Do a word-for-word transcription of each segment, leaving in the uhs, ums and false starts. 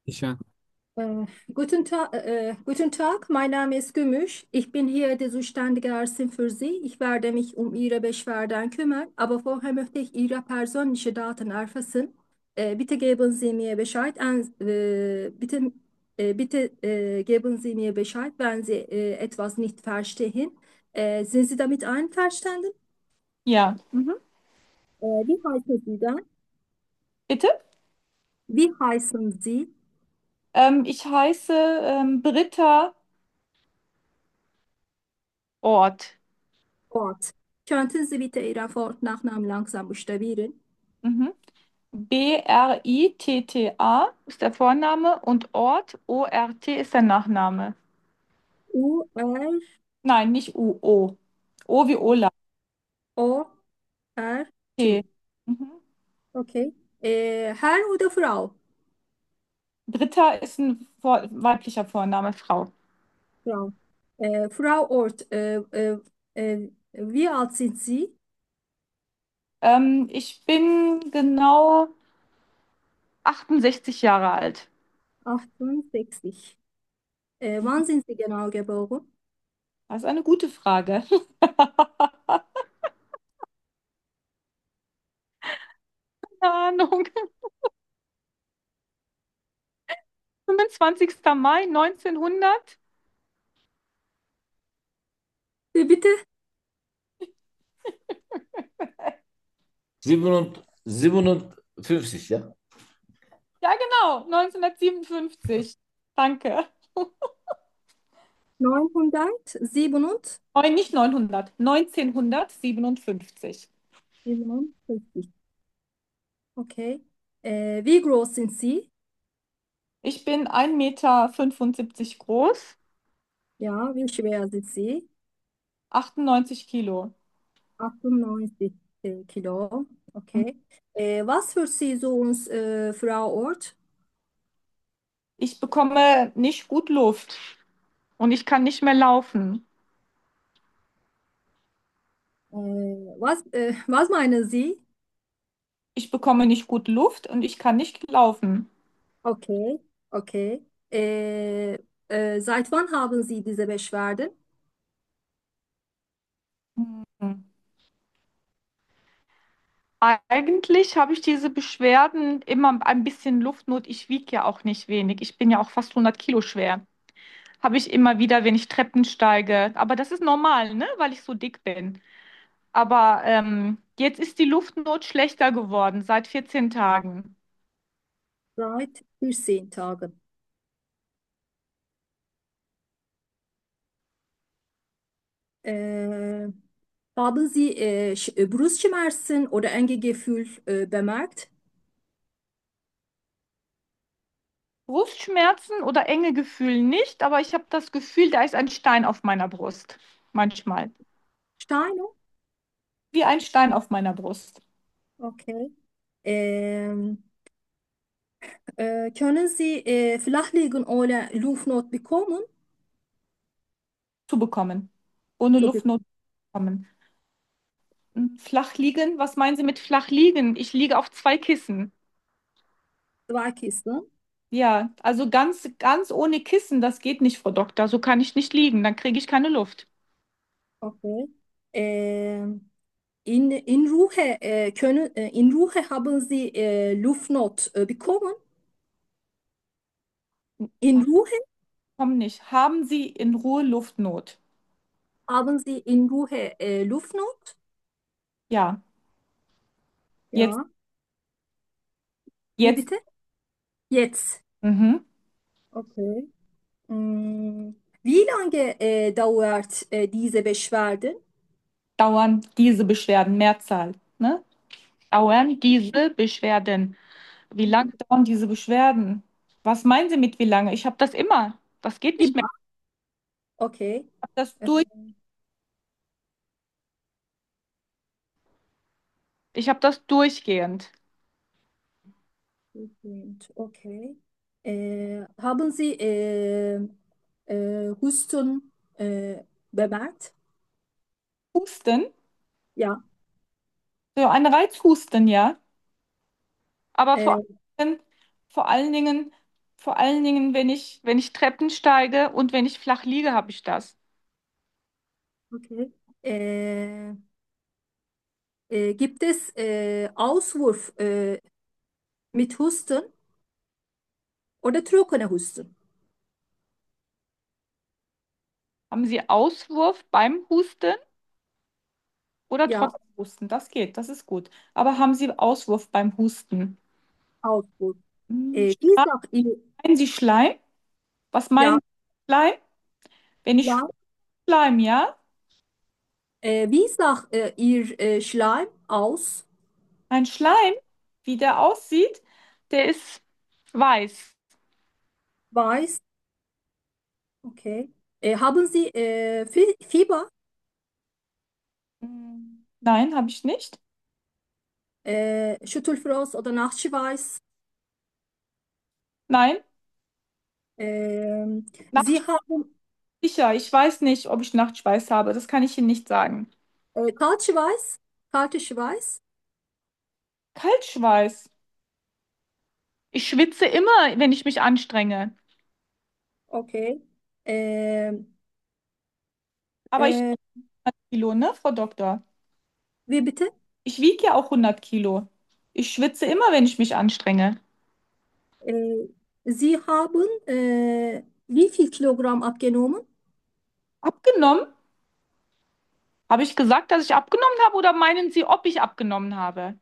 Ich ja. Äh, guten Tag, äh, guten Tag, mein Name ist Gümüş. Ich bin hier der zuständige Ärztin für Sie. Ich werde mich um Ihre Beschwerden kümmern, aber vorher möchte ich Ihre persönliche Daten erfassen. Äh, bitte geben Sie mir Bescheid, an, äh, bitte, äh, bitte äh, geben Sie mir Bescheid, wenn Sie äh, etwas nicht verstehen. Äh, sind Sie damit einverstanden? Ja. Mhm. Äh, wie heißen Sie dann? Bitte? Wie heißen Sie? Ähm, ich heiße ähm, Britta Ort. Ort. Könnten Sie bitte Ihren Vor- und Nachnamen langsam buchstabieren? Mhm. B R I T T A ist der Vorname und Ort, O R T ist der Nachname. U, R, Nein, nicht U, O. O wie Ola. O, R, T. T. Mhm. Okay. Äh, Herr oder Frau? Britta ist ein Vor weiblicher Vorname, Frau. Frau. Äh, Frau Ort, äh, äh, äh, wie alt sind Sie? Ähm, ich bin genau achtundsechzig Jahre alt. achtundsechzig. Äh, Mhm. wann sind Sie genau geboren? Das ist eine gute Frage. Keine Ahnung. fünfundzwanzigster Mai neunzehnhundert. Wie bitte? Siebenund- siebenundfünfzig, ja? Ja, genau, neunzehnhundertsiebenundfünfzig. Danke. neunhundertsiebenundfünfzig. Nein, nicht neunhundert, neunzehnhundertsiebenundfünfzig. Okay. Äh, wie groß sind Sie? Ich bin ein Meter fünfundsiebzig groß, Ja, wie schwer sind Sie? achtundneunzig Kilo. achtundneunzig äh, Kilo. Okay. Äh, was für Sie so uns, äh, Frau Ort? Ich bekomme nicht gut Luft und ich kann nicht mehr laufen. Äh, was, äh, was meinen Sie? Ich bekomme nicht gut Luft und ich kann nicht laufen. Okay, okay. Äh, äh, seit wann haben Sie diese Beschwerden? Hm. Eigentlich habe ich diese Beschwerden immer ein bisschen Luftnot. Ich wiege ja auch nicht wenig. Ich bin ja auch fast hundert Kilo schwer. Habe ich immer wieder, wenn ich Treppen steige. Aber das ist normal, ne? Weil ich so dick bin. Aber ähm, jetzt ist die Luftnot schlechter geworden seit vierzehn Tagen. Seit vierzehn Tagen. Äh, haben Sie äh, Sch- äh, Brustschmerzen oder Engegefühl äh, bemerkt? Brustschmerzen oder enge Gefühl nicht, aber ich habe das Gefühl, da ist ein Stein auf meiner Brust. Manchmal. Steine? Wie ein Stein auf meiner Brust Okay. Ähm, äh, können Sie äh, flach liegen ohne Luftnot bekommen? zu bekommen. Ohne So be- Luftnot zu bekommen. Hm, flach liegen? Was meinen Sie mit flach liegen? Ich liege auf zwei Kissen. Zwei Kisten. Ja, also ganz, ganz ohne Kissen, das geht nicht, Frau Doktor. So kann ich nicht liegen, dann kriege ich keine Luft. Okay. Ähm, in, in Ruhe, äh, können, äh, in Ruhe haben Sie äh, Luftnot äh, bekommen? In Ruhe Komm nicht. Haben Sie in Ruhe Luftnot? haben Sie in Ruhe äh, Luftnot? Ja. Jetzt, Ja. Wie jetzt, bitte? Jetzt. mhm. Okay. Mm, wie lange äh, dauert äh, diese Beschwerden? Dauern diese Beschwerden, Mehrzahl, ne? Dauern diese Beschwerden. Wie lange dauern diese Beschwerden? Was meinen Sie mit wie lange? Ich habe das immer. Das geht nicht mehr. Immer. Okay. Ich habe das Äh, durch, ich habe das durchgehend. Okay. Äh, haben Sie äh, äh, Husten äh, bemerkt? Husten, Ja. so ein Reizhusten, ja. Aber vor Äh, allen Dingen, vor allen Dingen Vor allen Dingen, wenn ich, wenn ich Treppen steige und wenn ich flach liege, habe ich das. Okay. Äh, äh, gibt es äh, Auswurf äh, mit Husten oder trockene Husten? Haben Sie Auswurf beim Husten oder Ja, trotzdem Husten? Das geht, das ist gut. Aber haben Sie Auswurf beim Husten? Auswurf. Hm, Äh, wie sagt ihr, Meinen Sie Schleim? Was meinen ja, Sie mit Schleim? Wenn ich Schleim, Schleim, ja? äh, wie sagt äh, ihr äh, Schleim aus? Ein Schleim, wie der aussieht, der ist weiß. Weiß. Okay. Äh, haben Sie äh, Fi- Fieber, Hm, Nein, habe ich nicht. äh, Schüttelfrost oder Nachtschweiß? Nein, Ähm, Sie Nacht haben sicher. Ich weiß nicht, ob ich Nachtschweiß habe. Das kann ich Ihnen nicht sagen. äh, Kaltschweiß? Kalte Schweiß? Kaltschweiß. Ich schwitze immer, wenn ich mich anstrenge. Okay. Ähm, Aber ich äh, hundert Kilo, ne, Frau Doktor? wie bitte? Ich wiege ja auch hundert Kilo. Ich schwitze immer, wenn ich mich anstrenge. Äh, Sie haben äh, wie viel Kilogramm abgenommen? Abgenommen? Habe ich gesagt, dass ich abgenommen habe oder meinen Sie, ob ich abgenommen habe?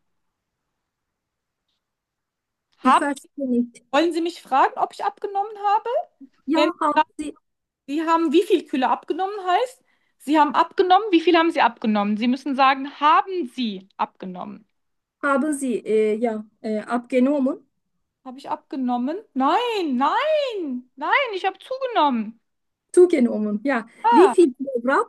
Ich Haben, verstehe nicht. wollen Sie mich fragen, ob ich abgenommen habe? Ja, Wenn haben Sie, Sie haben wie viel Kilo abgenommen heißt, Sie haben abgenommen, wie viel haben Sie abgenommen? Sie müssen sagen, haben Sie abgenommen? haben Sie äh, ja, äh, abgenommen? Habe ich abgenommen? Nein, nein, nein, ich habe zugenommen. Zugenommen, ja. Wie Ah, viel Kilogramm?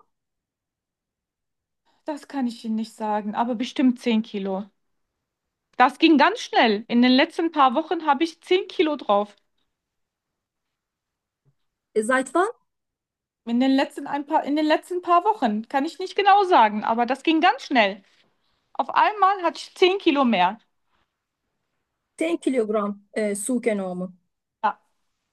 das kann ich Ihnen nicht sagen, aber bestimmt zehn Kilo. Das ging ganz schnell. In den letzten paar Wochen habe ich zehn Kilo drauf. Äh, Seit wann? In den letzten ein paar, in den letzten paar Wochen kann ich nicht genau sagen, aber das ging ganz schnell. Auf einmal hatte ich zehn Kilo mehr. zehn Kilogramm äh, zugenommen. Ja.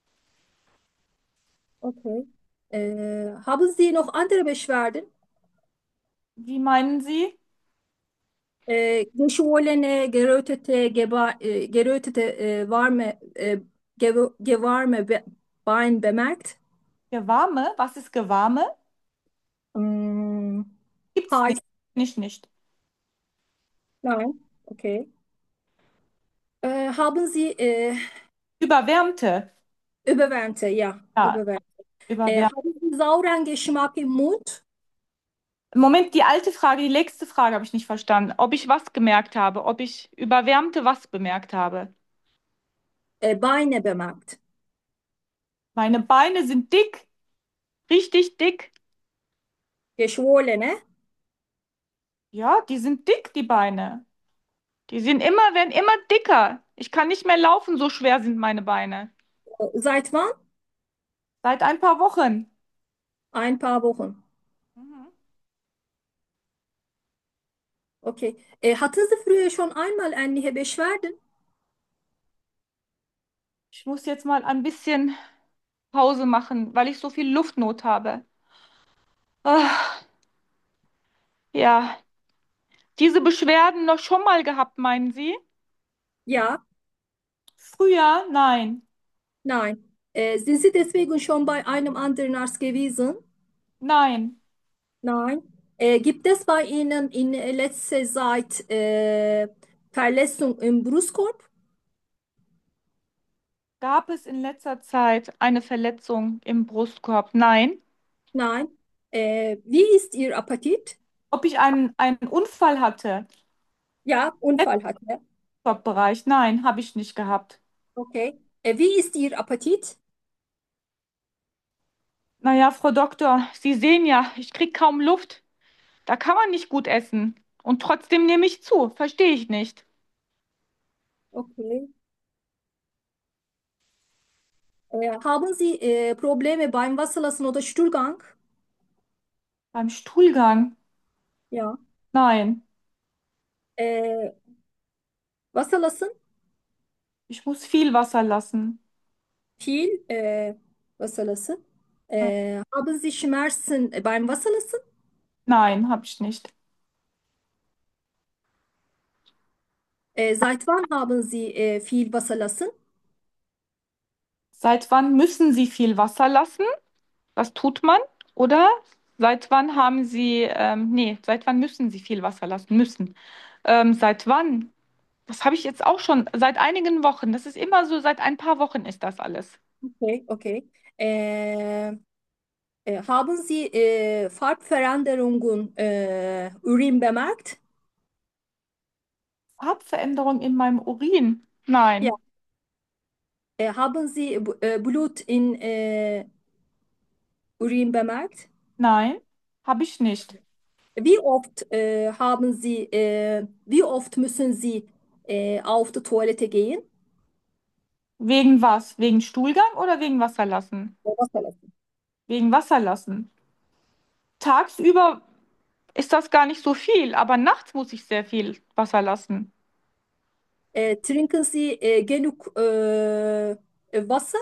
Okay. Äh, haben Sie noch andere Beschwerden? Wie meinen Sie? Äh, geschwollene, gerötete, geba, äh, gerötete äh, warme, äh, gew gewarme Be Bein bemerkt? Gewarme? Was ist Gewarme? Hm, Gibt's heiß? nicht. Nicht, nicht. Nein. Okay. Äh, haben Sie äh, Überwärmte. überwärmte, ja, Ja, überwärmte. Äh, überwärmte. haben Sie sauren Geschmack im Mund? Moment, die alte Frage, die letzte Frage habe ich nicht verstanden. Ob ich was gemerkt habe, ob ich überwärmte was bemerkt habe. Äh, Beine bemerkt? Meine Beine sind dick, richtig dick. Geschwollene? Ja, die sind dick, die Beine. Die sind immer, werden immer dicker. Ich kann nicht mehr laufen, so schwer sind meine Beine. Äh, Seit wann? Seit ein paar Wochen. Ein paar Wochen. Mhm. Okay. Äh, hatten Sie früher schon einmal ähnliche Beschwerden? Ich muss jetzt mal ein bisschen Pause machen, weil ich so viel Luftnot habe. Ah, ja, diese Beschwerden noch schon mal gehabt, meinen Sie? Ja, Früher? Nein. nein. Äh, sind Sie deswegen schon bei einem anderen Arzt gewesen? Nein. Nein. Äh, gibt es bei Ihnen in letzter Zeit äh, Verletzung im Brustkorb? Gab es in letzter Zeit eine Verletzung im Brustkorb? Nein. Nein. Äh, wie ist Ihr Appetit? Ob ich einen, einen Unfall hatte Ja, im Unfall hatte. Brustkorbbereich? Nein, habe ich nicht gehabt. Okay. Äh, wie ist Ihr Appetit? Naja, Frau Doktor, Sie sehen ja, ich kriege kaum Luft. Da kann man nicht gut essen. Und trotzdem nehme ich zu. Verstehe ich nicht. Okay. Äh, haben Sie äh, Probleme beim Wasserlassen oder Stuhlgang? Beim Stuhlgang? Ja. Nein. Äh, Wasserlassen? Ich muss viel Wasser lassen. Viel äh, was lassen? Äh, haben Sie Schmerzen beim Wasserlassen? Nein, habe ich nicht. Äh, seit wann haben Sie äh, viel Wasser lassen? Seit wann müssen Sie viel Wasser lassen? Das tut man. Oder seit wann haben Sie, ähm, nee, seit wann müssen Sie viel Wasser lassen? Müssen. Ähm, seit wann? Das habe ich jetzt auch schon seit einigen Wochen. Das ist immer so, seit ein paar Wochen ist das alles. Okay, okay. Äh, äh, haben Sie äh, Farbveränderungen äh, Urin bemerkt? Farbveränderung in meinem Urin? Ja. Nein, Äh, haben Sie Bu- äh, Blut in äh, Urin bemerkt? nein, habe ich nicht. Wie oft äh, haben Sie, äh, wie oft müssen Sie äh, auf die Toilette gehen? Wegen was? Wegen Stuhlgang oder wegen Wasserlassen? Wasser Wegen Wasserlassen. Tagsüber ist das gar nicht so viel, aber nachts muss ich sehr viel Wasser lassen. Äh, trinken Sie äh, genug äh, Wasser?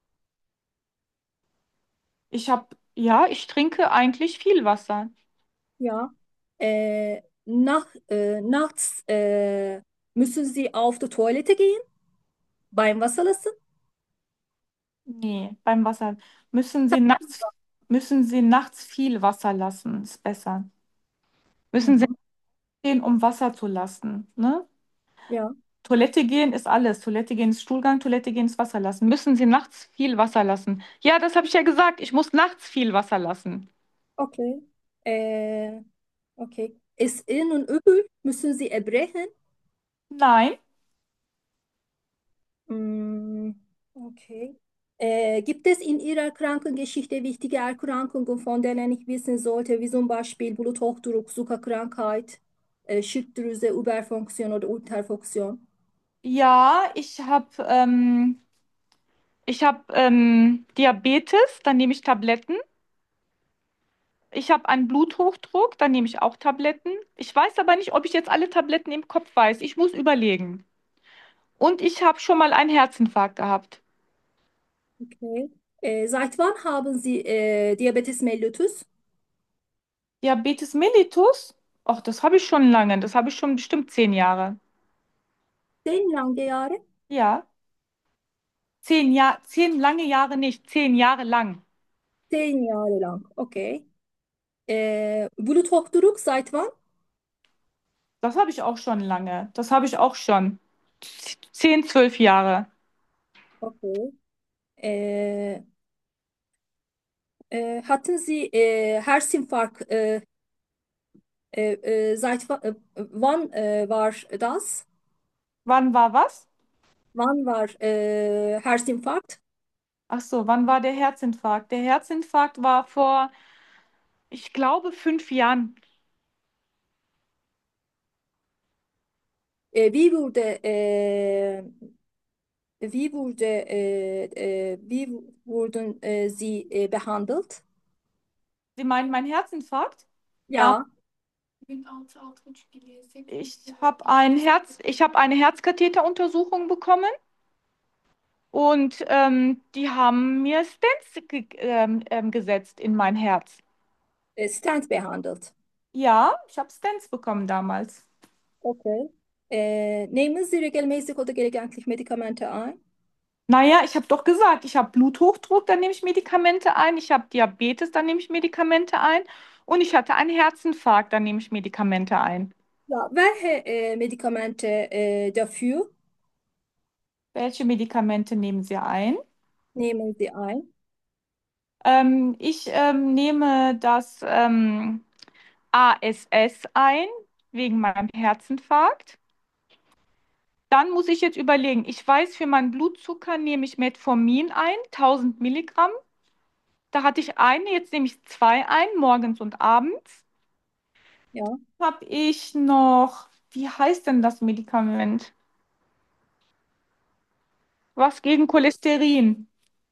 Ich habe, ja, ich trinke eigentlich viel Wasser. Ja. Äh, nach, äh, nachts äh, müssen Sie auf die Toilette gehen beim Wasserlassen? Nee, beim Wasser müssen Sie nachts, müssen Sie nachts viel Wasser lassen, ist besser. Müssen Sie Mhm. gehen, um Wasser zu lassen, ne? Ja, Toilette gehen ist alles. Toilette gehen ist Stuhlgang, Toilette gehen ist Wasser lassen. Müssen Sie nachts viel Wasser lassen? Ja, das habe ich ja gesagt. Ich muss nachts viel Wasser lassen. okay. Äh, okay. Ist in und übel? Müssen Sie erbrechen? Nein, Mm, okay. Äh, gibt es in Ihrer Krankengeschichte wichtige Erkrankungen, von denen ich wissen sollte, wie zum Beispiel Bluthochdruck, Zuckerkrankheit, äh, Schilddrüse, Überfunktion oder Unterfunktion? ja, ich habe ähm, ich habe ähm, Diabetes, dann nehme ich Tabletten. Ich habe einen Bluthochdruck, dann nehme ich auch Tabletten. Ich weiß aber nicht, ob ich jetzt alle Tabletten im Kopf weiß. Ich muss überlegen. Und ich habe schon mal einen Herzinfarkt gehabt. Okay. Äh, seit wann haben Sie äh, Diabetes mellitus? Diabetes mellitus? Ach, das habe ich schon lange. Das habe ich schon bestimmt zehn Jahre. Zehn lange Jahre? Ja, zehn Jahre, zehn lange Jahre nicht, zehn Jahre lang. Zehn Jahre lang. Okay. Äh, Bluthochdruck seit wann? Das habe ich auch schon lange. Das habe ich auch schon zehn, zwölf Jahre. Okay. Äh, äh, hatten Sie äh, Herzinfarkt? Äh, äh, äh, seit wa- äh, wann äh, war das? Wann war was? Wann war äh, Herzinfarkt? Ach so, wann war der Herzinfarkt? Der Herzinfarkt war vor, ich glaube, fünf Jahren. Äh, wie wurde, äh, wie wurde, äh, äh, wie wurden äh, Sie äh, behandelt? Sie meinen meinen Herzinfarkt? Ja, Ja, ich habe ein Herz, ich habe eine Herzkatheteruntersuchung bekommen und ähm, die haben mir Stents ge ähm, ähm, gesetzt in mein Herz. äh, Stent behandelt. Ja, ich habe Stents bekommen damals. Okay. Äh, nehmen Sie regelmäßig oder gelegentlich Medikamente ein? Naja, ich habe doch gesagt, ich habe Bluthochdruck, dann nehme ich Medikamente ein. Ich habe Diabetes, dann nehme ich Medikamente ein. Und ich hatte einen Herzinfarkt, dann nehme ich Medikamente ein. Ja, welche äh, Medikamente äh, dafür Welche Medikamente nehmen Sie ein? nehmen Sie ein? Ähm, ich ähm, nehme das ähm, A S S ein, wegen meinem Herzinfarkt. Dann muss ich jetzt überlegen, ich weiß, für meinen Blutzucker nehme ich Metformin ein, tausend Milligramm. Da hatte ich eine, jetzt nehme ich zwei ein, morgens und abends. Ja, Habe ich noch, wie heißt denn das Medikament? Was gegen Cholesterin?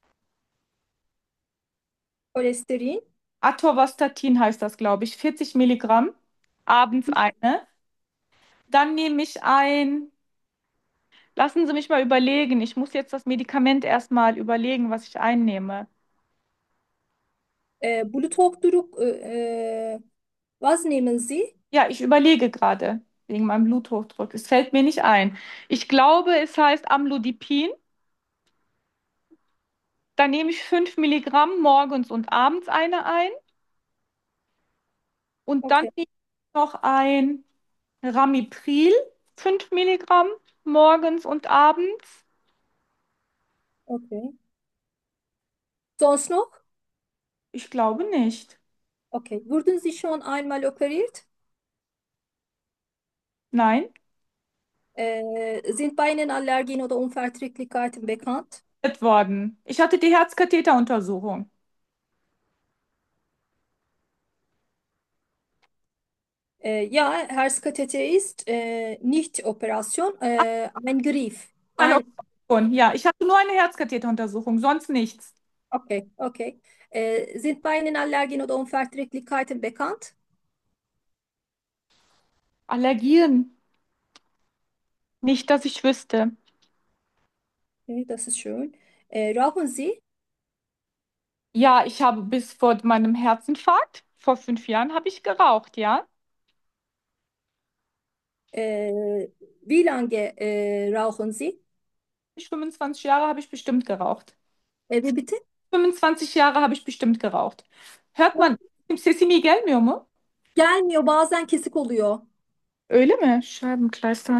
Cholesterin. Atorvastatin heißt das, glaube ich. vierzig Milligramm, abends eine. Dann nehme ich ein Lassen Sie mich mal überlegen. Ich muss jetzt das Medikament erstmal überlegen, was ich einnehme. Äh, Bluthochdruck, äh, äh, was nehmen Sie? Ja, ich überlege gerade wegen meinem Bluthochdruck. Es fällt mir nicht ein. Ich glaube, es heißt Amlodipin. Da nehme ich fünf Milligramm morgens und abends eine ein. Und dann Okay, nehme ich noch ein Ramipril, fünf Milligramm morgens und abends. okay. Sonst noch? Ich glaube nicht. Okay. Wurden Sie schon einmal operiert? Nein, Äh, sind bei Ihnen Allergien oder Unverträglichkeiten bekannt? wird worden. Ich hatte die Herzkatheteruntersuchung. Äh, ja, Herzkatheter ist äh, nicht Operation, äh, ein Griff. Eine Ein, Operation. Ja, ich hatte nur eine Herzkatheteruntersuchung, sonst nichts. okay, okay. Äh, sind bei Ihnen Allergien oder Unverträglichkeiten bekannt? Allergien. Nicht, dass ich wüsste. Okay, das ist schön. Äh, rauchen Sie? Ja, ich habe bis vor meinem Herzinfarkt, vor fünf Jahren, habe ich geraucht, ja. Äh, wie lange äh, rauchen Sie? Ich fünfundzwanzig Jahre habe ich bestimmt geraucht. Ee, ve bitti. fünfundzwanzig Jahre habe ich bestimmt geraucht. Hört man, benim sesimi gelmiyor mu? Gelmiyor, bazen kesik oluyor. Öyle mi? Scheibenkleister.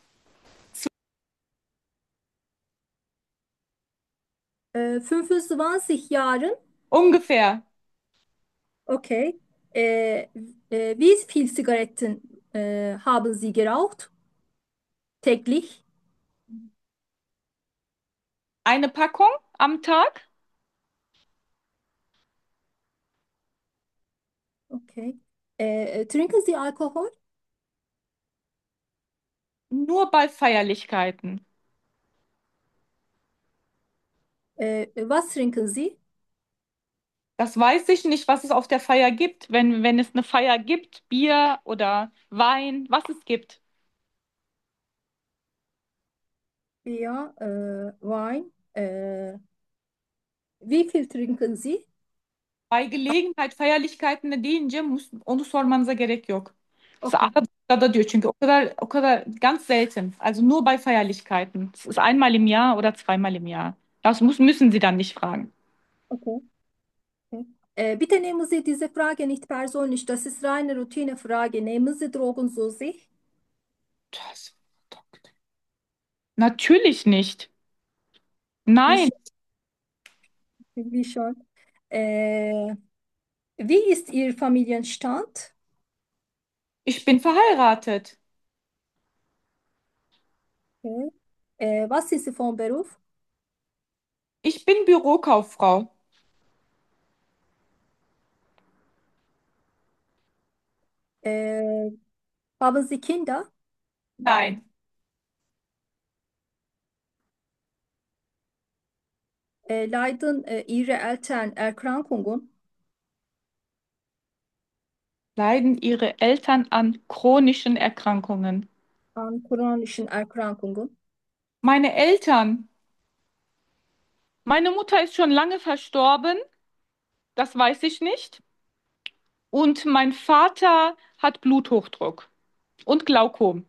Äh, fünfundzwanzig Jahren, Ungefähr. okay. Äh, äh, wie viel Zigaretten äh, haben Sie geraucht? Täglich? Eine Packung am Tag, Okay. Äh, trinken Sie Alkohol? nur bei Feierlichkeiten. Äh, was trinken Sie? Das weiß ich nicht, was es auf der Feier gibt. Wenn, wenn es eine Feier gibt, Bier oder Wein, was es gibt. Ja, äh, Wein. Äh, wie viel trinken Sie? Bei Gelegenheit, Feierlichkeiten deyince mus- onu sormanıza gerek yok. Okay, Arada sırada diyor çünkü o kadar o kadar ganz selten. Also nur bei Feierlichkeiten. Es ist einmal im Jahr oder zweimal im Jahr. Das muss, müssen Sie dann nicht fragen. okay. Okay. Äh, bitte nehmen Sie diese Frage nicht persönlich. Das ist reine Routinefrage. Nehmen Sie Drogen zu sich? Das, natürlich nicht. Wie, Nein, sch- wie schon? Äh, wie ist Ihr Familienstand? ich bin verheiratet. Okay. Äh, was ist Sie von Beruf? Ich bin Bürokauffrau. Äh, haben Sie Kinder? Nein. Äh, leiden äh, Ihre Eltern Erkrankungen, Leiden Ihre Eltern an chronischen Erkrankungen? an chronischen Erkrankungen? Meine Eltern. Meine Mutter ist schon lange verstorben, das weiß ich nicht. Und mein Vater hat Bluthochdruck und Glaukom.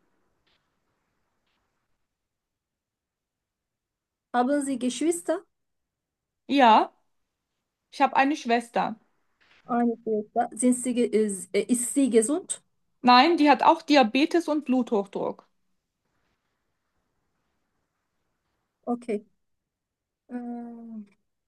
Haben Sie Geschwister? Ja, ich habe eine Schwester. Eine Schwester. Sind Sie, ge- äh, ist sie gesund? Nein, die hat auch Diabetes und Bluthochdruck. Okay. Äh,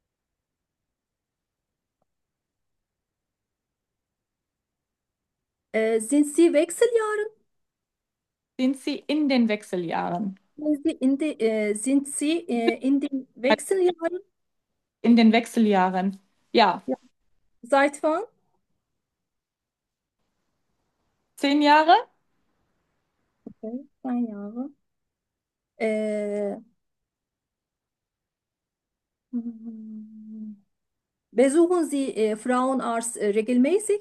äh, sind Sie Wechseljahre? Sind sie in den Wechseljahren? Sind Sie in, de, äh, sind Sie äh, in den Wechseljahren? In den Wechseljahren. Ja, Ja. Seit wann? zehn Jahre? Okay, zehn Jahre. Äh, hm, besuchen Sie äh, Frauenarzt äh, regelmäßig?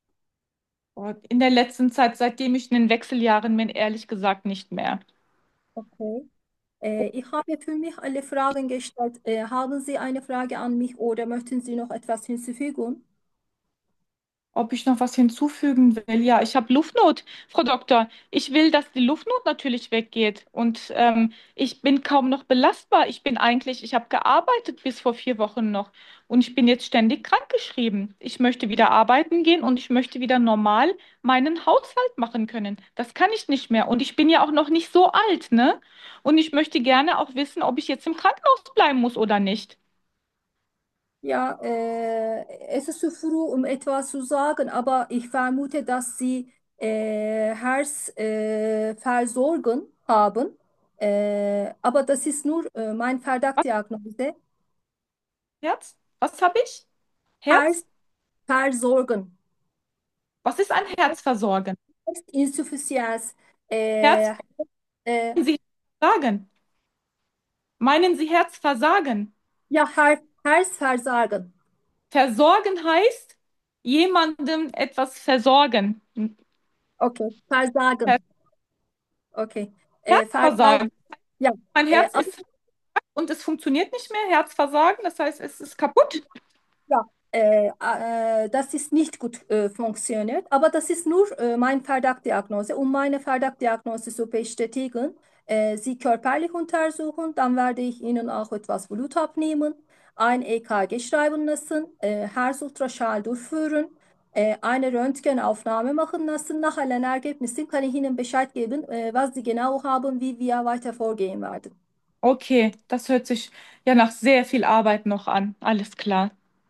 Und in der letzten Zeit, seitdem ich in den Wechseljahren bin, ehrlich gesagt nicht mehr. Okay. Äh, ich habe für mich alle Fragen gestellt. Äh, haben Sie eine Frage an mich oder möchten Sie noch etwas hinzufügen? Ob ich noch was hinzufügen will? Ja, ich habe Luftnot, Frau Doktor. Ich will, dass die Luftnot natürlich weggeht. Und ähm, ich bin kaum noch belastbar. Ich bin eigentlich, ich habe gearbeitet bis vor vier Wochen noch. Und ich bin jetzt ständig krankgeschrieben. Ich möchte wieder arbeiten gehen und ich möchte wieder normal meinen Haushalt machen können. Das kann ich nicht mehr. Und ich bin ja auch noch nicht so alt, ne? Und ich möchte gerne auch wissen, ob ich jetzt im Krankenhaus bleiben muss oder nicht. Ja, äh, es ist zu früh, um etwas zu sagen, aber ich vermute, dass Sie äh, Herzversorgung äh, Versorgung haben. Äh, aber das ist nur äh, meine Was? Verdachtsdiagnose. Herz? Was habe ich? Herz? Herzversorgung. Was ist ein Herzversorgen? Herzinsuffizienz. Herz? Äh, äh, Sie Versagen? Meinen Sie Herzversagen? ja, Her Herzversagen. Versorgen heißt jemandem etwas versorgen. Okay, Her- Versagen. Okay. Äh, Versagen. Herzversagen. Ja, Mein äh, Herz ist und es funktioniert nicht mehr. Herzversagen, das heißt, es ist kaputt. Ja, äh, äh, das ist nicht gut äh, funktioniert, aber das ist nur äh, meine Verdachtsdiagnose. Um meine Verdachtsdiagnose zu bestätigen, äh, Sie körperlich untersuchen, dann werde ich Ihnen auch etwas Blut abnehmen, ein E K G schreiben lassen, äh, Herzultraschall durchführen, äh, eine Röntgenaufnahme machen lassen. Nach allen Ergebnissen kann ich Ihnen Bescheid geben, äh, was Sie genau haben, wie wir weiter vorgehen werden. Okay, das hört sich ja nach sehr viel Arbeit noch an. Alles klar.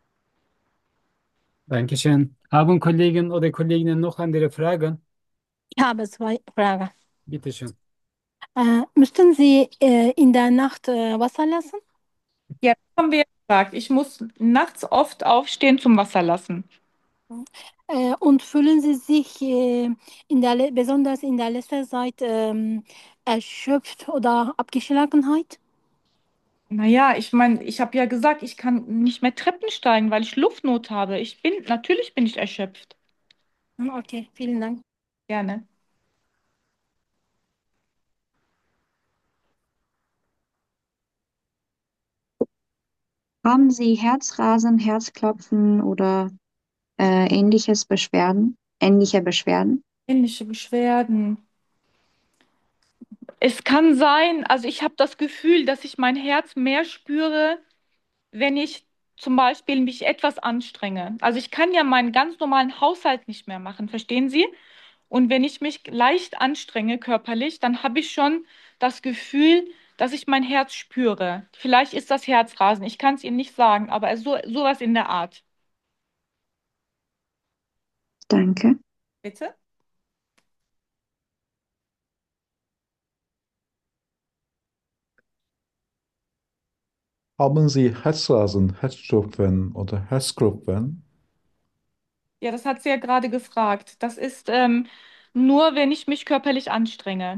Dankeschön. Haben Kollegen oder Kolleginnen noch andere Fragen? Ich habe zwei Fragen. Bitte schön. Äh, müssten Sie äh, in der Nacht äh, Wasser lassen? Ja, das haben wir ja gesagt. Ich muss nachts oft aufstehen zum Wasser lassen. Äh, und fühlen Sie sich äh, in der, le- besonders in der letzten Zeit ähm, erschöpft oder Abgeschlagenheit? Naja, ich meine, ich habe ja gesagt, ich kann nicht mehr Treppen steigen, weil ich Luftnot habe. Ich bin, natürlich bin ich erschöpft. Hm, okay, vielen Dank. Gerne. Haben Sie Herzrasen, Herzklopfen oder äh, ähnliches Beschwerden? Ähnliche Beschwerden? Ähnliche Beschwerden. Es kann sein, also ich habe das Gefühl, dass ich mein Herz mehr spüre, wenn ich zum Beispiel mich etwas anstrenge. Also ich kann ja meinen ganz normalen Haushalt nicht mehr machen, verstehen Sie? Und wenn ich mich leicht anstrenge körperlich, dann habe ich schon das Gefühl, dass ich mein Herz spüre. Vielleicht ist das Herzrasen, ich kann es Ihnen nicht sagen, aber so sowas in der Art. Danke. Bitte? Haben Sie Herzrasen, Herzstopfen oder Herzklopfen? Ja, das hat sie ja gerade gefragt. Das ist ähm, nur, wenn ich mich körperlich anstrenge.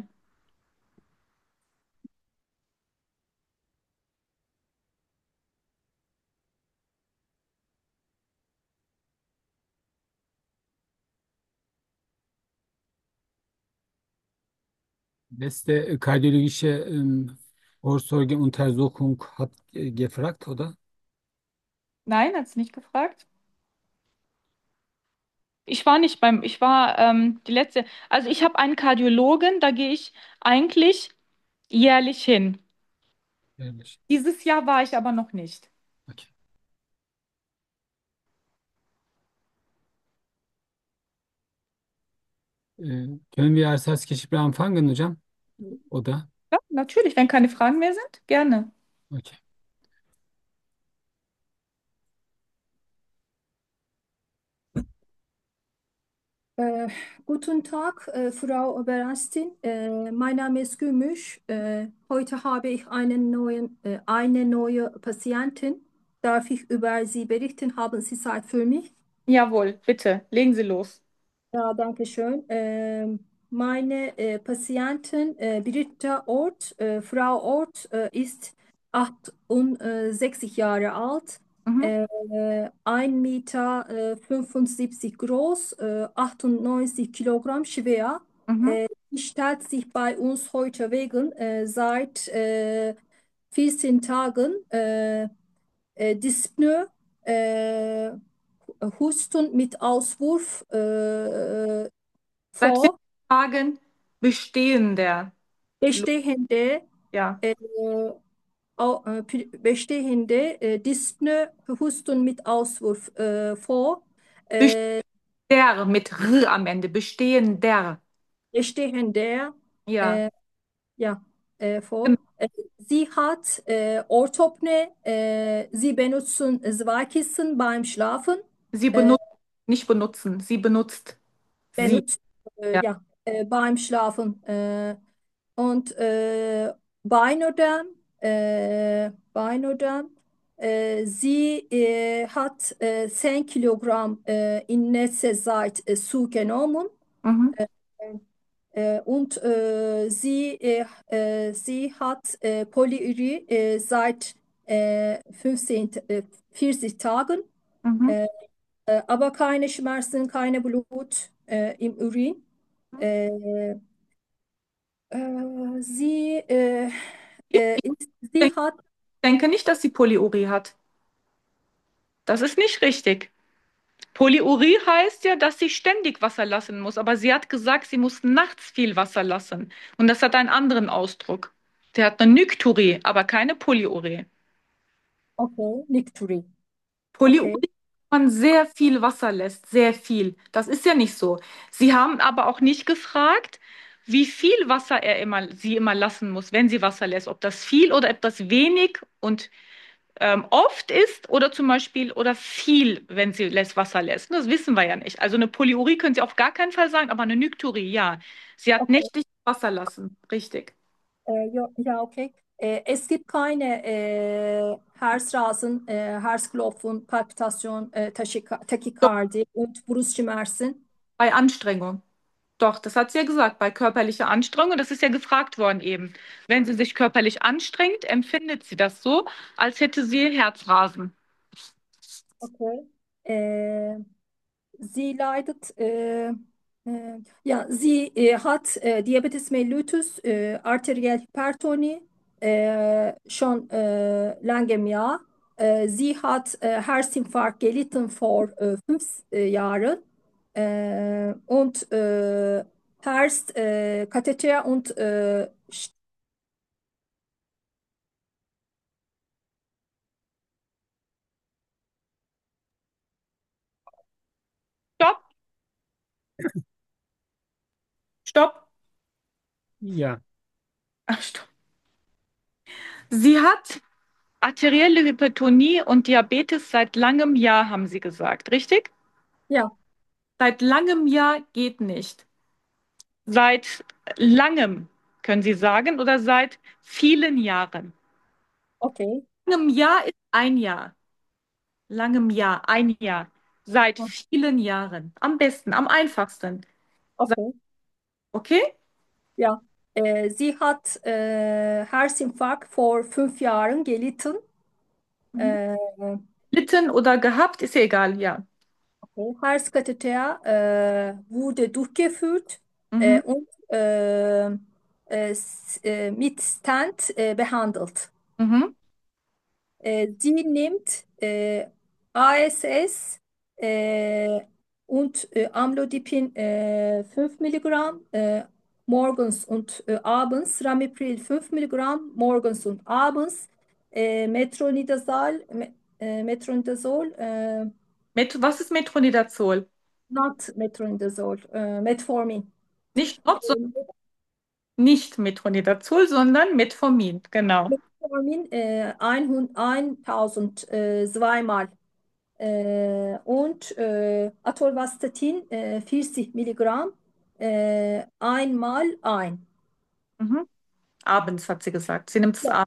Letzte äh, kardiologische ähm, Vorsorgeuntersuchung hat äh, gefragt, oder? Nein, hat sie nicht gefragt. Ich war nicht beim, ich war ähm, die letzte, also ich habe einen Kardiologen, da gehe ich eigentlich jährlich hin. Ehrlich. Dieses Jahr war ich aber noch nicht. Okay. Äh, können wir als Erstgespräch anfangen, hocam? Oder? Ja, natürlich, wenn keine Fragen mehr sind, gerne. Okay. Äh, Guten Tag, äh, Frau Oberärztin. Äh, mein Name ist Gümüş. Äh, heute habe ich einen neuen, äh, eine neue Patientin. Darf ich über Sie berichten? Haben Sie Zeit für mich? Jawohl, bitte, legen Sie los. Ja, danke schön. Ähm, meine äh, Patientin äh, Britta Ort, äh, Frau Ort, äh, ist achtundsechzig Jahre alt, Mhm, äh, ein Meter äh, fünfundsiebzig groß, äh, achtundneunzig Kilogramm schwer. mhm, Äh, stellt sich bei uns heute wegen äh, seit äh, vierzehn Tagen äh, äh, Dyspnoe, äh, Husten mit Auswurf äh, Seit vierzehn vor Tagen bestehender. bestehende Ja. äh, au- äh, bestehende äh, Dyspnoe, Husten mit Auswurf äh, vor äh, Bestehender mit R am Ende. Bestehender. bestehender Ja. äh, ja, äh, vor. Äh, sie hat äh, Orthopne, äh, sie benutzen zwei Kissen beim Schlafen. Sie Äh, benutzt, nicht benutzen. Sie benutzt. Sie. benutzt äh, Ja. ja, äh, beim Schlafen. Äh, und äh, Beinodem, äh, Beinodem, äh, sie äh, hat äh, zehn Kilogramm äh, in letzter Zeit äh, zugenommen. Mhm. Äh, äh, und äh, sie, äh, äh, sie hat äh, Polyurie äh, seit äh, fünfzehn, äh, vierzig Tagen, Mhm. äh, äh, aber keine Schmerzen, keine Blut äh, im Urin. Äh, äh, sie, äh, äh, ist, sie Ich hat, denke nicht, dass sie Polyurie hat. Das ist nicht richtig. Polyurie heißt ja, dass sie ständig Wasser lassen muss, aber sie hat gesagt, sie muss nachts viel Wasser lassen. Und das hat einen anderen Ausdruck. Sie hat eine Nykturie, aber keine Polyurie. okay, Nicturi, Polyurie, okay, man sehr viel Wasser lässt, sehr viel. Das ist ja nicht so. Sie haben aber auch nicht gefragt, wie viel Wasser er immer, sie immer lassen muss, wenn sie Wasser lässt. Ob das viel oder ob das wenig und ähm, oft ist oder zum Beispiel oder viel, wenn sie lässt, Wasser lässt. Das wissen wir ja nicht. Also eine Polyurie können Sie auf gar keinen Fall sagen, aber eine Nykturie, ja. Sie hat okay. nächtlich Wasser lassen. Richtig. Äh, ja, ja, okay. Äh, es gibt keine äh, Herzrasen, äh, Herzklopfen, Palpitation, äh, Tachika Doch, Tachykardie und Brustschmerzen. bei Anstrengung. Doch, das hat sie ja gesagt, bei körperlicher Anstrengung. Das ist ja gefragt worden eben. Wenn sie sich körperlich anstrengt, empfindet sie das so, als hätte sie Herzrasen. Okay. Äh, sie leidet, äh, äh, ja, sie äh, hat äh, Diabetes mellitus, äh, arterielle Hypertonie äh, schon äh, langem Jahr. Äh, sie hat äh, Herzinfarkt gelitten vor äh, fünf äh, Jahren äh, und äh, Herz, äh, Katheter und äh, Stopp, stopp. Ja, Ach, stopp. Sie hat arterielle Hypertonie und Diabetes seit langem Jahr, haben Sie gesagt, richtig? ja, Seit langem Jahr geht nicht. Seit langem, können Sie sagen, oder seit vielen Jahren? okay, Langem Jahr ist ein Jahr. Langem Jahr, ein Jahr. Seit vielen Jahren. Am besten, am einfachsten. Seit- okay. Okay? Ja, äh, sie hat äh, Herzinfarkt vor fünf Jahren gelitten. Mhm. Äh, Litten oder gehabt, ist ja egal, ja. Herzkatheter äh, wurde durchgeführt Mhm. äh, und äh, äh, s- äh, mit Stent äh, behandelt. Mhm. Äh, sie nimmt äh, A S S äh, und äh, Amlodipin äh, fünf Milligramm äh, morgens und äh, abends, Ramipril fünf Milligramm morgens und abends, äh, Metronidazol, me, äh, Metronidazol, äh, Met Was ist Metronidazol? not Metronidazol, äh, Metformin. Nicht not, sondern nicht Metronidazol, sondern Metformin, genau. Metformin äh, hundert, tausend äh, zweimal. Äh, und äh, Atorvastatin äh, vierzig Milligramm äh, einmal ein. Mhm. Abends hat sie gesagt. Sie nimmt es Ja. abends.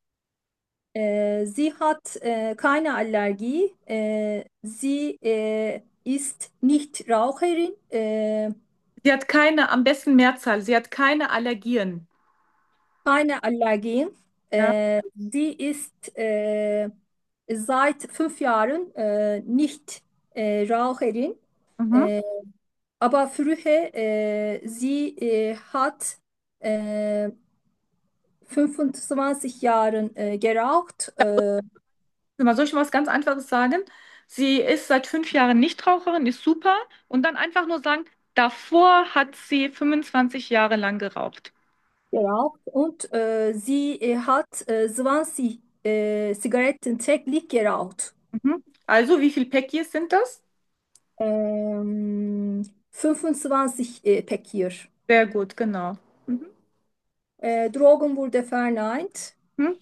Äh, sie hat äh, keine Allergie. Äh, sie äh, ist nicht Raucherin. Äh, Sie hat keine, am besten Mehrzahl, sie hat keine Allergien. keine Allergien. Ja. Äh, sie ist äh, seit fünf Jahren äh, nicht äh, Raucherin. Mhm. Äh, aber früher, äh, sie äh, hat äh, fünfundzwanzig Jahren äh, geraucht. Äh, Mal, soll ich mal was ganz Einfaches sagen? Sie ist seit fünf Jahren Nichtraucherin, ist super. Und dann einfach nur sagen, davor hat sie fünfundzwanzig Jahre lang geraucht. geraucht und äh, sie äh, hat äh, zwanzig äh, Zigaretten täglich geraucht. Mhm. Also, wie viel Päckchen sind das? Ähm, fünfundzwanzig äh, Pack. Sehr gut, genau. Mhm. Äh, Drogen wurde verneint. Mhm.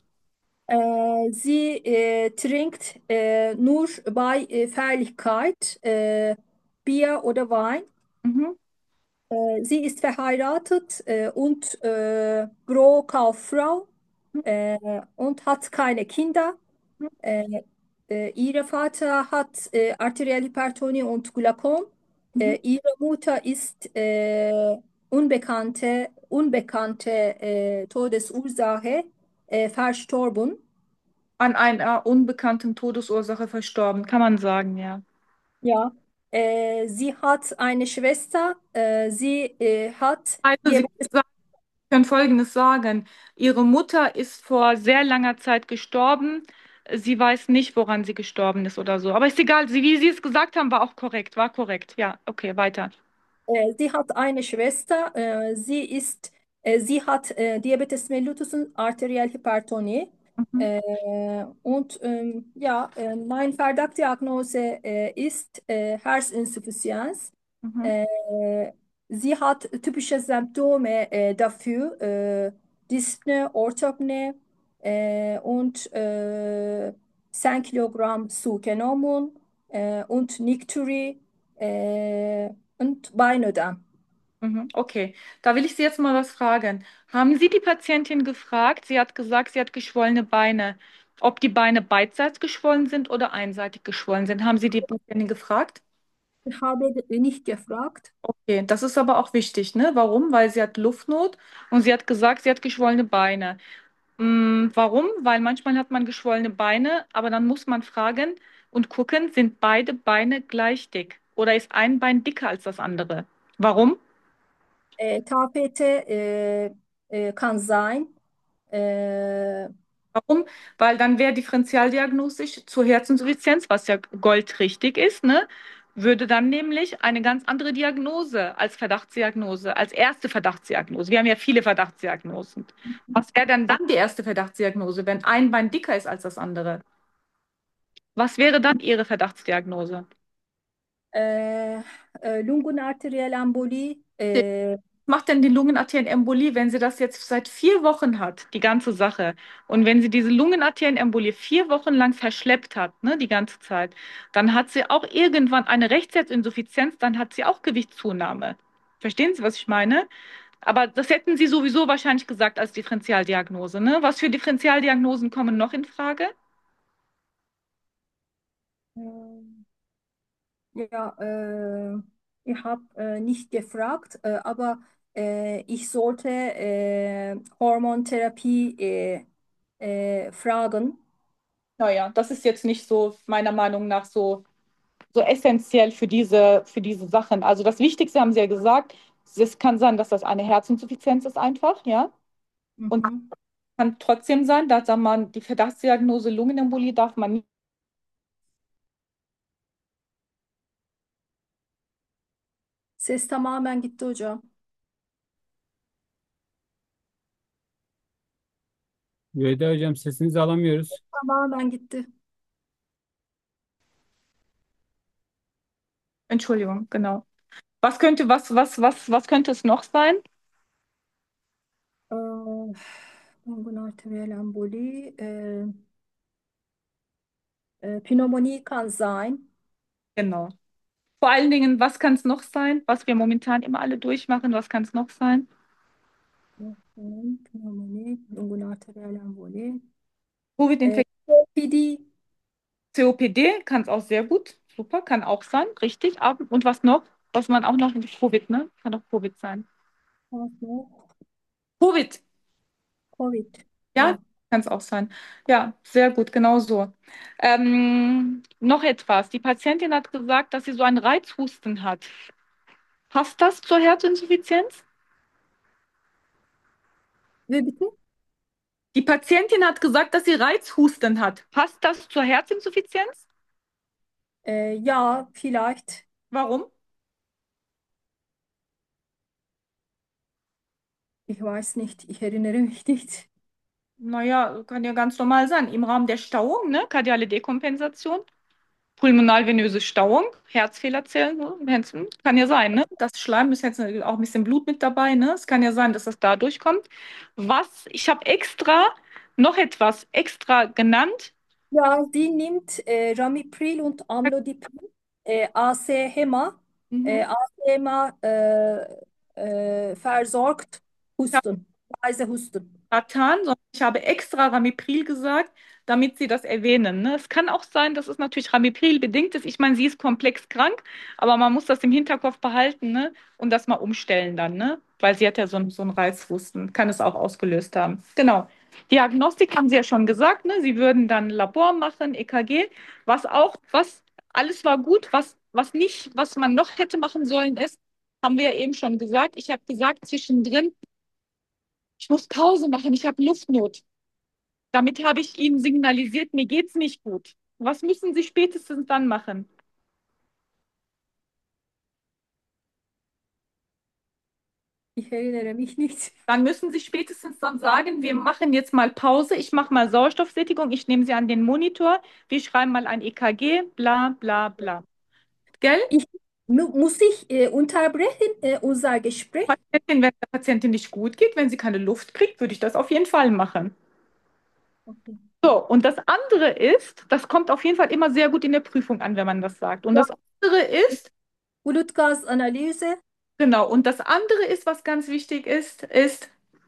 Äh, sie äh, trinkt äh, nur bei äh, Feierlichkeit äh, Bier oder Wein. Mhm. Äh, sie ist verheiratet äh, und äh, Bürokauffrau äh, und hat keine Kinder. Mhm. Äh, äh, ihr Vater hat äh, Arterialhypertonie und Glaukom. Mhm. Äh, ihre Mutter ist äh, unbekannte, unbekannte äh, Todesursache äh, verstorben. An einer unbekannten Todesursache verstorben, kann man sagen, ja. Ja. Äh, sie hat eine Schwester. Äh, sie äh, hat Also, Sie Diabetes. können Folgendes sagen. Ihre Mutter ist vor sehr langer Zeit gestorben. Sie weiß nicht, woran sie gestorben ist oder so. Aber ist egal, sie, wie Sie es gesagt haben, war auch korrekt, war korrekt. Ja, okay, weiter. Äh, sie hat eine Schwester. Äh, sie ist, äh, sie hat äh, Diabetes mellitus und Arterialhypertonie. Mhm. Äh, und ähm, ja, äh, meine Verdachtsdiagnose äh, ist äh, Herzinsuffizienz. Mhm. Äh, sie hat typische Symptome äh, dafür, äh, Dyspnoe, Orthopnoe äh, und äh, zehn Kilogramm zu genommen äh, und Nictury. Äh, und Beinödem. Mhm. Okay, da will ich Sie jetzt mal was fragen. Haben Sie die Patientin gefragt? Sie hat gesagt, sie hat geschwollene Beine. Ob die Beine beidseitig geschwollen sind oder einseitig geschwollen sind. Haben Sie die Patientin gefragt? Ich habe nicht gefragt. Okay, das ist aber auch wichtig, ne? Warum? Weil sie hat Luftnot und sie hat gesagt, sie hat geschwollene Beine. Mm, warum? Weil manchmal hat man geschwollene Beine, aber dann muss man fragen und gucken, sind beide Beine gleich dick oder ist ein Bein dicker als das andere? Warum? Äh, K P T äh, äh, kann sein. Äh, Warum? Weil dann wäre differentialdiagnostisch zur Herzinsuffizienz, was ja goldrichtig ist, ne, würde dann nämlich eine ganz andere Diagnose als Verdachtsdiagnose, als erste Verdachtsdiagnose. Wir haben ja viele Verdachtsdiagnosen. Was wäre denn dann die erste Verdachtsdiagnose, wenn ein Bein dicker ist als das andere? Was wäre dann Ihre Verdachtsdiagnose? äh, äh, Lungenarterielembolie. Äh, Macht denn die Lungenarterienembolie, wenn sie das jetzt seit vier Wochen hat, die ganze Sache? Und wenn sie diese Lungenarterienembolie vier Wochen lang verschleppt hat, ne, die ganze Zeit, dann hat sie auch irgendwann eine Rechtsherzinsuffizienz, dann hat sie auch Gewichtszunahme. Verstehen Sie, was ich meine? Aber das hätten Sie sowieso wahrscheinlich gesagt als Differentialdiagnose, ne? Was für Differentialdiagnosen kommen noch in Frage? ja, äh, ich habe äh, nicht gefragt, äh, aber äh, ich sollte äh, Hormontherapie äh, äh, fragen. Naja, das ist jetzt nicht so meiner Meinung nach so so essentiell für diese, für diese Sachen. Also das Wichtigste haben Sie ja gesagt, es kann sein, dass das eine Herzinsuffizienz ist einfach, ja. Und Mhm. kann trotzdem sein, dass sagt man, die Verdachtsdiagnose Lungenembolie darf man nicht. Ses tamamen gitti hocam. Veda hocam sesinizi alamıyoruz. Tamamen gitti. Entschuldigung, genau. Was könnte, was, was, was, was könnte es noch sein? Äh, Lungenarterielembolie, äh, äh, Pneumonie kann sein. Genau. Vor allen Dingen, was kann es noch sein, was wir momentan immer alle durchmachen? Was kann es noch sein? Pneumonie, Lungenarterielembolie. Äh, Covid-Infektion, C O P D, C O P D kann es auch sehr gut. Super, kann auch sein, richtig. Aber- Und was noch? Was man auch noch, Covid, ne? Kann auch Covid sein. was noch? Covid. Covid. Ja, Ja. kann es auch sein. Ja, sehr gut, genau so. Ähm, noch etwas. Die Patientin hat gesagt, dass sie so einen Reizhusten hat. Passt das zur Herzinsuffizienz? Wie bitte? Die Patientin hat gesagt, dass sie Reizhusten hat. Passt das zur Herzinsuffizienz? Äh, ja, vielleicht. Warum? Ich weiß nicht. Ich erinnere mich nicht. Naja, kann ja ganz normal sein. Im Rahmen der Stauung, ne? Kardiale Dekompensation, pulmonalvenöse Stauung, Herzfehlerzellen, ne? Herzen- kann ja sein, ne? Das Schleim ist jetzt auch ein bisschen Blut mit dabei, ne? Es kann ja sein, dass das da durchkommt. Was, ich habe extra noch etwas extra genannt. Ja, die nimmt äh, Ramipril und Amlodipin, äh, A C Hema. Äh, Mhm. A C Hema äh, äh, versorgt Husten, leise Husten. Ratan, sondern ich habe extra Ramipril gesagt, damit Sie das erwähnen. Ne? Es kann auch sein, dass es natürlich Ramipril bedingt ist. Ich meine, sie ist komplex krank, aber man muss das im Hinterkopf behalten, ne? Und das mal umstellen dann, ne? Weil sie hat ja so, einen- so einen Reizhusten, kann es auch ausgelöst haben. Genau. Diagnostik haben Sie ja schon gesagt, ne? Sie würden dann Labor machen, E K G, was auch, was alles war gut, was, was nicht, was man noch hätte machen sollen, ist, haben wir ja eben schon gesagt. Ich habe gesagt, zwischendrin ich muss Pause machen, ich habe Luftnot. Damit habe ich Ihnen signalisiert, mir geht's nicht gut. Was müssen Sie spätestens dann machen? Ich erinnere mich nicht. Dann müssen Sie spätestens dann sagen, wir machen jetzt mal Pause, ich mache mal Sauerstoffsättigung, ich nehme Sie an den Monitor, wir schreiben mal ein E K G, bla bla bla. Gell? Ich, mu muss ich äh, unterbrechen äh, unser Gespräch? Patientin, wenn der Patientin nicht gut geht, wenn sie keine Luft kriegt, würde ich das auf jeden Fall machen. Okay. So, und das andere ist, das kommt auf jeden Fall immer sehr gut in der Prüfung an, wenn man das sagt. Und Ja, das andere ist, Blutgasanalyse. genau, und das andere ist, was ganz wichtig ist, ist,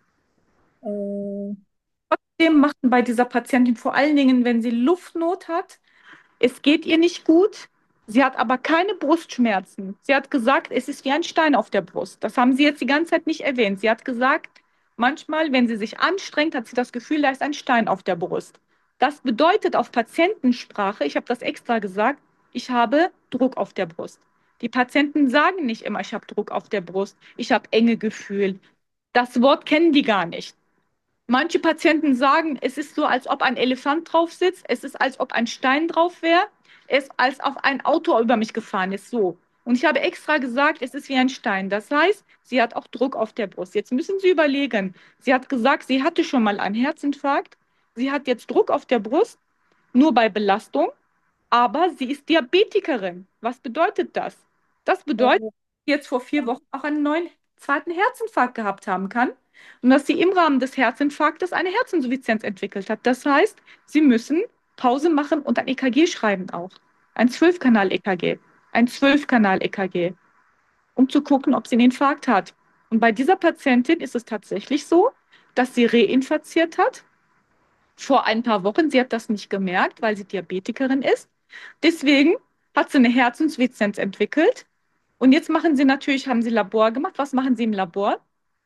Äh, trotzdem machen bei dieser Patientin vor allen Dingen, wenn sie Luftnot hat, es geht ihr nicht gut, sie hat aber keine Brustschmerzen. Sie hat gesagt, es ist wie ein Stein auf der Brust. Das haben Sie jetzt die ganze Zeit nicht erwähnt. Sie hat gesagt, manchmal, wenn sie sich anstrengt, hat sie das Gefühl, da ist ein Stein auf der Brust. Das bedeutet auf Patientensprache, ich habe das extra gesagt, ich habe Druck auf der Brust. Die Patienten sagen nicht immer, ich habe Druck auf der Brust, ich habe enge Gefühl. Das Wort kennen die gar nicht. Manche Patienten sagen, es ist so, als ob ein Elefant drauf sitzt, es ist, als ob ein Stein drauf wäre, es ist, als ob ein Auto über mich gefahren ist, so. Und ich habe extra gesagt, es ist wie ein Stein. Das heißt, sie hat auch Druck auf der Brust. Jetzt müssen Sie überlegen. Sie hat gesagt, sie hatte schon mal einen Herzinfarkt. Sie hat jetzt Druck auf der Brust, nur bei Belastung. Aber sie ist Diabetikerin. Was bedeutet das? Das bedeutet, äh, dass sie jetzt vor vier Wochen auch einen neuen zweiten Herzinfarkt gehabt haben kann und dass sie im Rahmen des Herzinfarktes eine Herzinsuffizienz entwickelt hat. Das heißt, sie müssen Pause machen und ein E K G schreiben auch. Ein zwölf-Kanal-E K G. Ein zwölf-Kanal-E K G, um zu gucken, ob sie einen Infarkt hat. Und bei dieser Patientin ist es tatsächlich so, dass sie reinfiziert hat vor ein paar Wochen. Sie hat das nicht gemerkt, weil sie Diabetikerin ist. Deswegen hat sie eine Herzinsuffizienz entwickelt. Und jetzt machen sie natürlich, haben sie Labor gemacht. Was machen sie im Labor?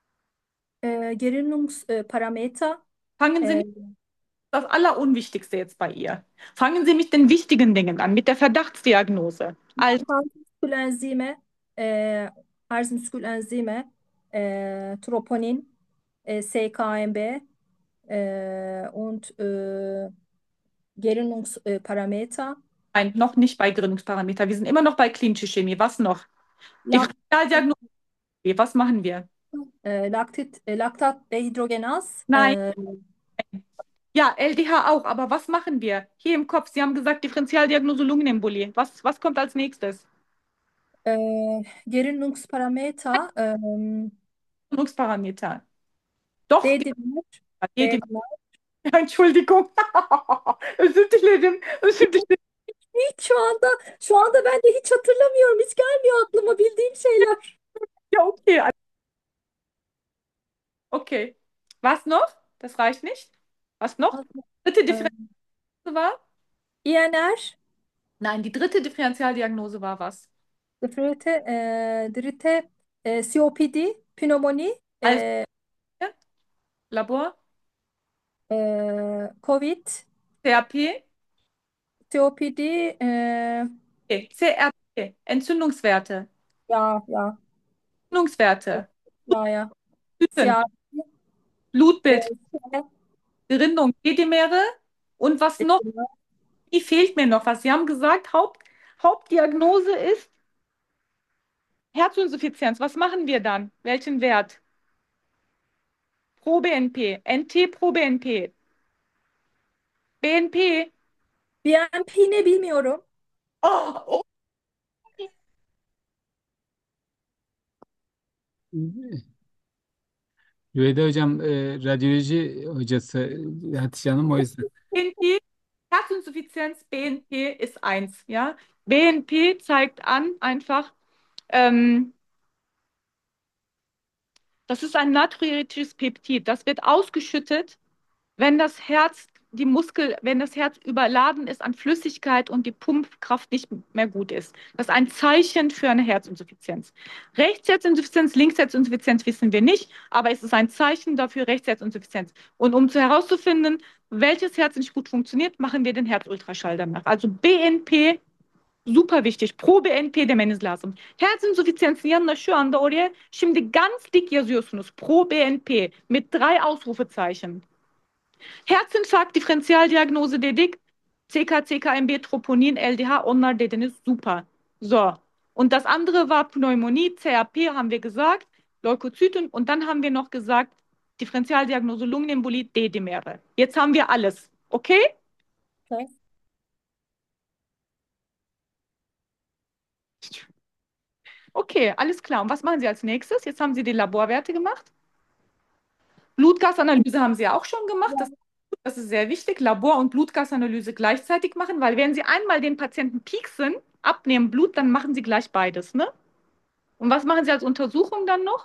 äh, Gerinnungsparameter. Fangen Sie Äh, nicht das Allerunwichtigste jetzt bei ihr. Fangen Sie mit den wichtigen Dingen an, mit der Verdachtsdiagnose. Also Herzmuskelenzyme, äh, Herzmuskelenzyme, äh, Troponin, äh, S K M B äh, und äh, Gerinnungsparameter. nein, noch nicht bei Gründungsparameter. Wir sind immer noch bei klinischer Chemie. Was noch? Lak Differentialdiagnose. Was machen wir? äh, Laktit, äh, Laktat-Dehydrogenase. Nein. Äh, Ja, L D H auch. Aber was machen wir? Hier im Kopf. Sie haben gesagt, Differentialdiagnose Lungenembolie. Was, was kommt als nächstes? äh, Gerinnungsparameter. Ähm, Gründungsparameter. Doch, D-Dimer, die, die, D-Dimer. Entschuldigung. Özür dilerim. Özür dilerim. Hiç şu anda şu anda ben de hiç hatırlamıyorum. Hiç gelmiyor aklıma bildiğim şeyler. Ja, okay. Okay. Was noch? Das reicht nicht. Was noch? Dritte Äh, Differentialdiagnose war? I N R, Nein, die dritte Differentialdiagnose war was? Dritte, äh, dritte äh, C O P D, Pneumonie, Also, äh, ja, Labor, äh, Covid, C R P, C O P D, äh, okay. C R P, Entzündungswerte. ja, ja. Gerinnungswerte, Ja, ja. Typen, Siyasi, Blutbild, e, Gerinnung, Dedimere und was noch? Wie fehlt mir noch was? Sie haben gesagt, Haupt, Hauptdiagnose ist Herzinsuffizienz. Was machen wir dann? Welchen Wert? Pro B N P, N T pro B N P, B N P. B M P ne bilmiyorum. Oh, oh. Rüveyda hocam e, radyoloji hocası e, Hatice Hanım o yüzden. B N P, Herzinsuffizienz, B N P ist eins, ja. B N P zeigt an einfach, ähm, das ist ein natriuretisches Peptid. Das wird ausgeschüttet, wenn das Herz, die Muskel, wenn das Herz überladen ist an Flüssigkeit und die Pumpkraft nicht mehr gut ist. Das ist ein Zeichen für eine Herzinsuffizienz. Rechtsherzinsuffizienz, Linksherzinsuffizienz wissen wir nicht, aber es ist ein Zeichen dafür Rechtsherzinsuffizienz. Und um zu herauszufinden, welches Herz nicht gut funktioniert, machen wir den Herzultraschall danach. Also B N P super wichtig. Pro B N P demeniz lazım. Herzinsuffizienzin yanına şu anda oraya şimdi ganz dik yazıyorsunuz. Pro B N P mit drei Ausrufezeichen. Herzinfarkt, Differentialdiagnose dedik. C K, C K M B, Troponin, L D H, onlar dediniz. Super. So. Und das andere war Pneumonie, C A P haben wir gesagt, Leukozyten und dann haben wir noch gesagt, Differentialdiagnose Lungenembolie, D-Dimere. Jetzt haben wir alles. Okay? Okay. Okay, alles klar. Und was machen Sie als nächstes? Jetzt haben Sie die Laborwerte gemacht. Blutgasanalyse haben Sie auch schon gemacht. Das, das ist sehr wichtig. Labor- und Blutgasanalyse gleichzeitig machen, weil wenn Sie einmal den Patienten pieksen, abnehmen Blut, dann machen Sie gleich beides, ne? Und was machen Sie als Untersuchung dann noch?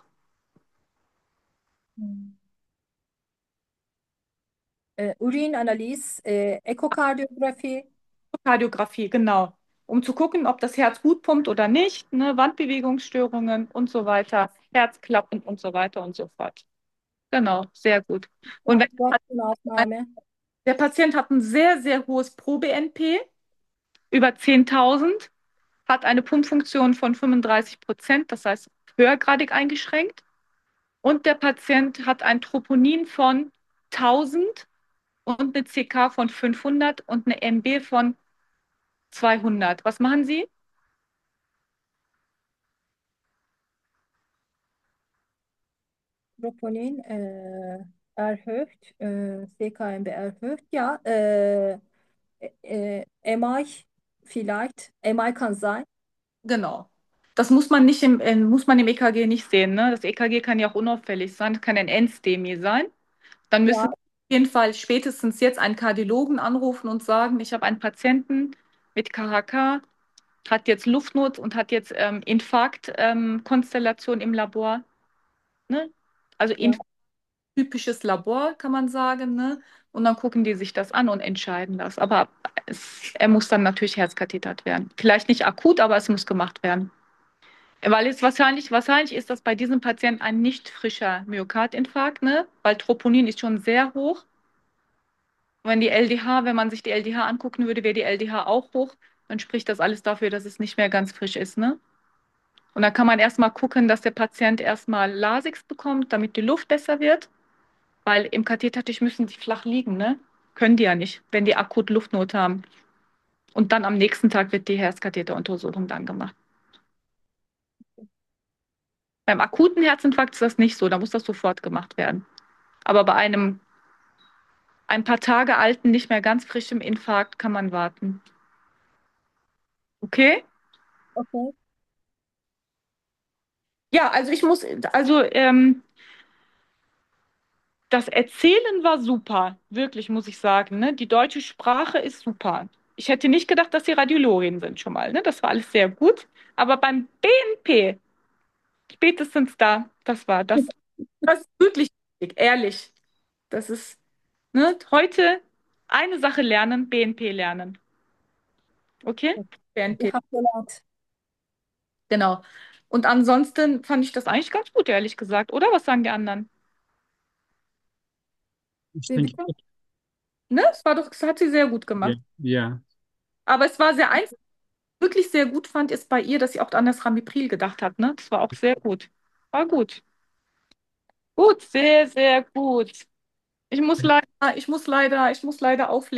Äh, Urinanaliz, äh, Ekokardiografi. Kardiographie, genau. Um zu gucken, ob das Herz gut pumpt oder nicht, ne? Wandbewegungsstörungen und so weiter, Herzklappen und so weiter und so fort. Genau, sehr gut. Und wenn Röntgenaufnahme. der Patient hat ein sehr, sehr hohes Pro-B N P, über zehntausend, hat eine Pumpfunktion von fünfunddreißig Prozent, das heißt höhergradig eingeschränkt. Und der Patient hat ein Troponin von tausend und eine C K von fünfhundert und eine M B von zweihundert. Was machen Sie? Troponin äh, erhöht, äh, C K M B erhöht. Ja, äh, äh, M I vielleicht. M I kann sein. Genau. Das muss man nicht im, äh, muss man im E K G nicht sehen, ne? Das E K G kann ja auch unauffällig sein, das kann ein Endstemie sein. Dann müssen Ja, Sie auf jeden Fall spätestens jetzt einen Kardiologen anrufen und sagen, ich habe einen Patienten mit K H K, hat jetzt Luftnot und hat jetzt ähm, Infarktkonstellation ähm, Konstellation im Labor. Ne? Also ja. typisches Labor, kann man sagen. Ne? Und dann gucken die sich das an und entscheiden das. Aber es, er muss dann natürlich herzkathetert werden. Vielleicht nicht akut, aber es muss gemacht werden. Weil es wahrscheinlich, wahrscheinlich ist das bei diesem Patienten ein nicht frischer Myokardinfarkt, ne? Weil Troponin ist schon sehr hoch. Wenn die L D H, wenn man sich die L D H angucken würde, wäre die L D H auch hoch. Dann spricht das alles dafür, dass es nicht mehr ganz frisch ist, ne? Und dann kann man erstmal gucken, dass der Patient erstmal Lasix bekommt, damit die Luft besser wird. Weil im Kathetertisch müssen die flach liegen, ne? Können die ja nicht, wenn die akut Luftnot haben. Und dann am nächsten Tag wird die Herzkatheteruntersuchung dann gemacht. Beim akuten Herzinfarkt ist das nicht so, da muss das sofort gemacht werden. Aber bei einem ein paar Tage alten, nicht mehr ganz frischem Infarkt kann man warten. Okay? Okay. Ja, also ich muss, also ähm, das Erzählen war super, wirklich muss ich sagen. Ne? Die deutsche Sprache ist super. Ich hätte nicht gedacht, dass Sie Radiologin sind schon mal. Ne? Das war alles sehr gut. Aber beim B N P, spätestens da, das war das, das ist wirklich wichtig, ehrlich. Das ist, ne, heute eine Sache lernen, B N P lernen. Okay? Ich B N P, habe gelernt. genau. Und ansonsten fand ich das eigentlich ganz gut, ehrlich gesagt, oder? Was sagen die anderen? Ich Wie denke, bitte? Ne? Es war doch, es hat sie sehr gut ja, gemacht. ja. Aber es war sehr eins, wirklich sehr gut fand, ist bei ihr, dass sie auch an das Ramipril gedacht hat, ne? Das war auch sehr gut. War gut. Gut, sehr, sehr gut. Ich muss leider, ich muss leider, ich muss leider auflegen.